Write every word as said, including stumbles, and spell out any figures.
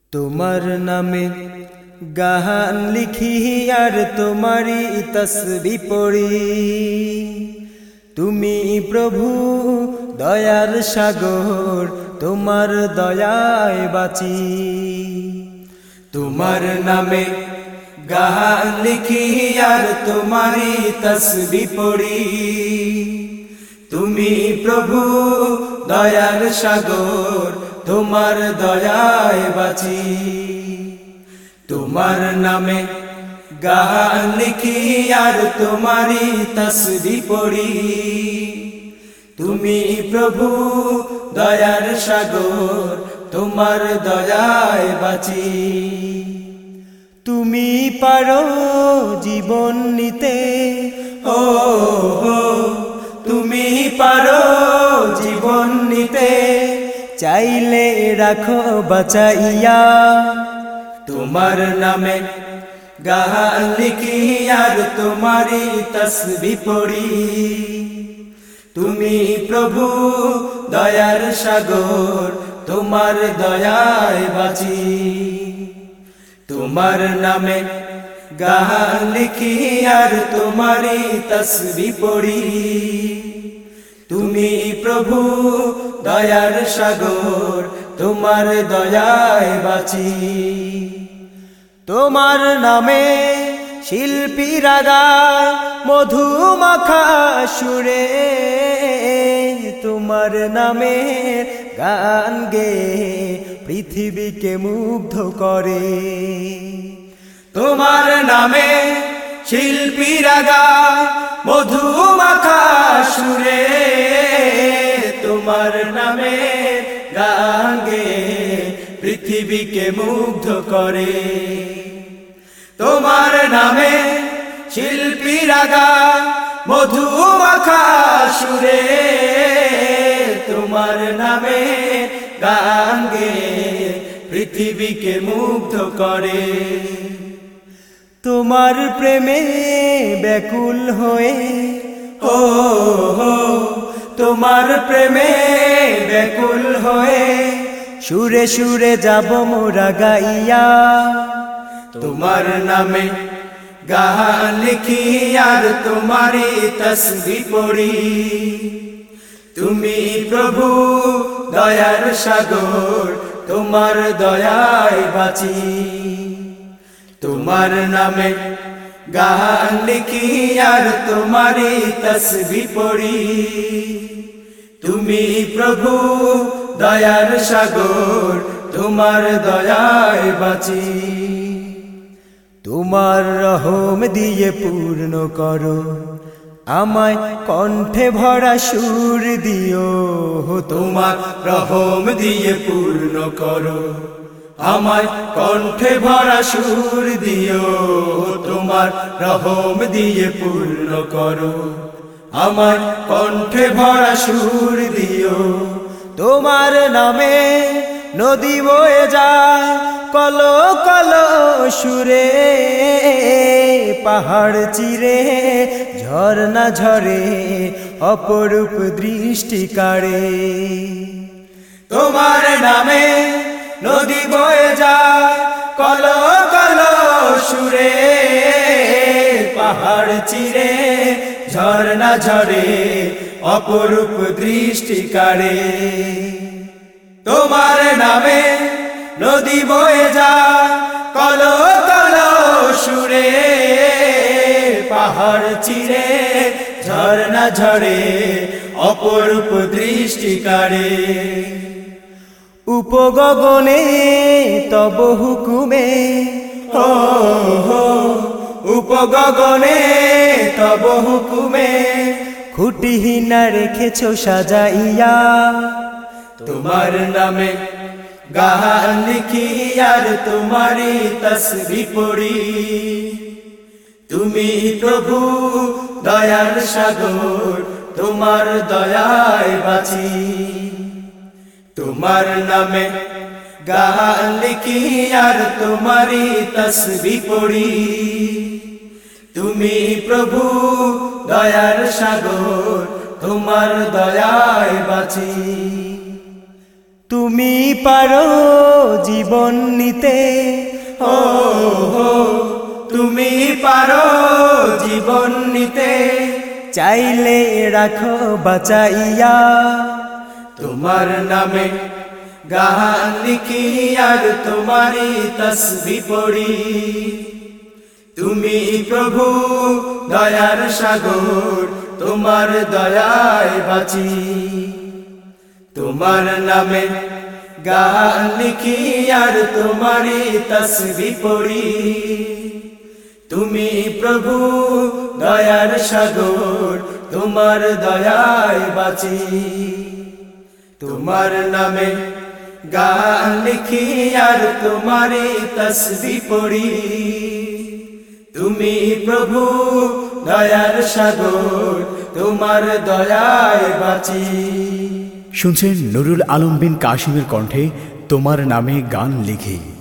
তোমার নামে গান লিখি আর তোমারি তসবিহ পড়ি। তুমি প্রভু দয়ার সাগর, তোমার দয়ায় বাঁচি। তোমার নামে গান লিখি আর তোমারি তসবিহ পড়ি। তুমি প্রভু দয়ার সাগর, তোমার দয়ায় বাঁচি। তোমার নামে গান লিখি আর তোমারি তসবিহ পড়ি। তুমি প্রভু দয়ার সাগর, তোমার দয়ায় বাঁচি। তুমি পারো জীবন নিতে, ও তুমি পারো জীবন নিতে, চাইলে রাখো বাঁচাইয়া। তোমার নামে গান লিখি আর তোমারি তসবিহ পড়ি। তুমি প্রভু দয়ার সাগর, তোমার দয়ায় বাঁচি। তোমার নামে গান লিখি আর তোমারি তসবিহ পড়ি। তুমি প্রভু দয়ার সাগর, তোমার দয়ায় বাঁচি। তোমার নামে শিল্পীরা গায় মধুমাখা সুরে, তোমার নামে গান গেয়ে পৃথিবীকে মুগ্ধ করে। তোমার নামে শিল্পীরা গায় মধুমাখা সুরে, তোমার নামে গান গেয়ে পৃথিবীকে মুগ্ধ করে। তোমার নামে শিল্পীরা গায় মধুমাখা সুরে, তোমার নামে গান গেয়ে পৃথিবীকে মুগ্ধ করে। তোমার প্রেমে ব্যাকুল হয়ে, ও তোমার প্রেমে ব্যাকুল হয়ে সুরে সুরে যাব মোরা গাইয়া। তোমার নামে গান লিখি আর তোমারি তসবিহ পড়ি। তুমি প্রভু দয়ার সাগর, তোমার দয়ায় বাঁচি। তোমার নামে গান লিখি আর তোমারি তসবিহ পড়ি। তুমি প্রভু দয়ার সাগর, তোমার দয়ায় বাঁচি। তোমার রহম দিয়ে পূর্ণ করো আমায়, কণ্ঠে ভরা সুর দিও। তোমার রহম দিয়ে পূর্ণ করো আমায়, কণ্ঠে ভরা সুর দিও। তোমার রহম দিয়ে পূর্ণ করো আমায়, কণ্ঠে ভরা সুর দিও। তোমার নামে নদী বয়ে যায় কলো কলো সুরে, পাহাড় চিরে ঝর্ণা ঝরে অপরূপ দৃষ্টি কাড়ে। তোমার নামে নদী বয়ে যায় কলো কলো সুরে, পাহাড় চিরে ঝর্ণা ঝরে অপরূপ দৃষ্টি কাড়ে। তোমার নামে নদী বয়ে যায় কলো কলো সুরে, পাহাড় চিরে ঝর্ণা ঝরে অপরূপ দৃষ্টি কাড়ে। উপগগনে তব হুকুমে, ও উপগগনে তব হুকুমে খুঁটিহীনা রেখেছ সাজাইয়া। তোমার নামে গান লিখি আর তোমারি তসবিহ পড়ি। তুমি প্রভু দয়ার সাগর, তোমার দয়ায় বাঁচি। তোমার নামে গান লিখি আর তোমারি তসবিহ পড়ি। তুমি প্রভু দয়ার সাগর, তোমার দয়ায় বাঁচি। তুমি পারো জীবন নিতে, ও হো তুমি পারো জীবন নিতে, চাইলে রাখো বাঁচাইয়া। তোমার নামে গান লিখি আর তোমারই তসবিহ পড়ি, তুমি প্রভু দয়ার সাগর, তোমার দয়ায় বাঁচি। তোমার নামে গান লিখি আর তোমারই তসবিহ পড়ি, তুমি প্রভু দয়ার সাগর, তোমার দয়ায় বাঁচি। তোমার নামে গান লিখি আর তোমারই তসবিহ পড়ি, তুমি প্রভু দয়ার সাগর, তোমার দয়ায় বাঁচি। শুনছেন নুরুল আলম বিন কাশিমের কণ্ঠে তোমার নামে গান লিখি।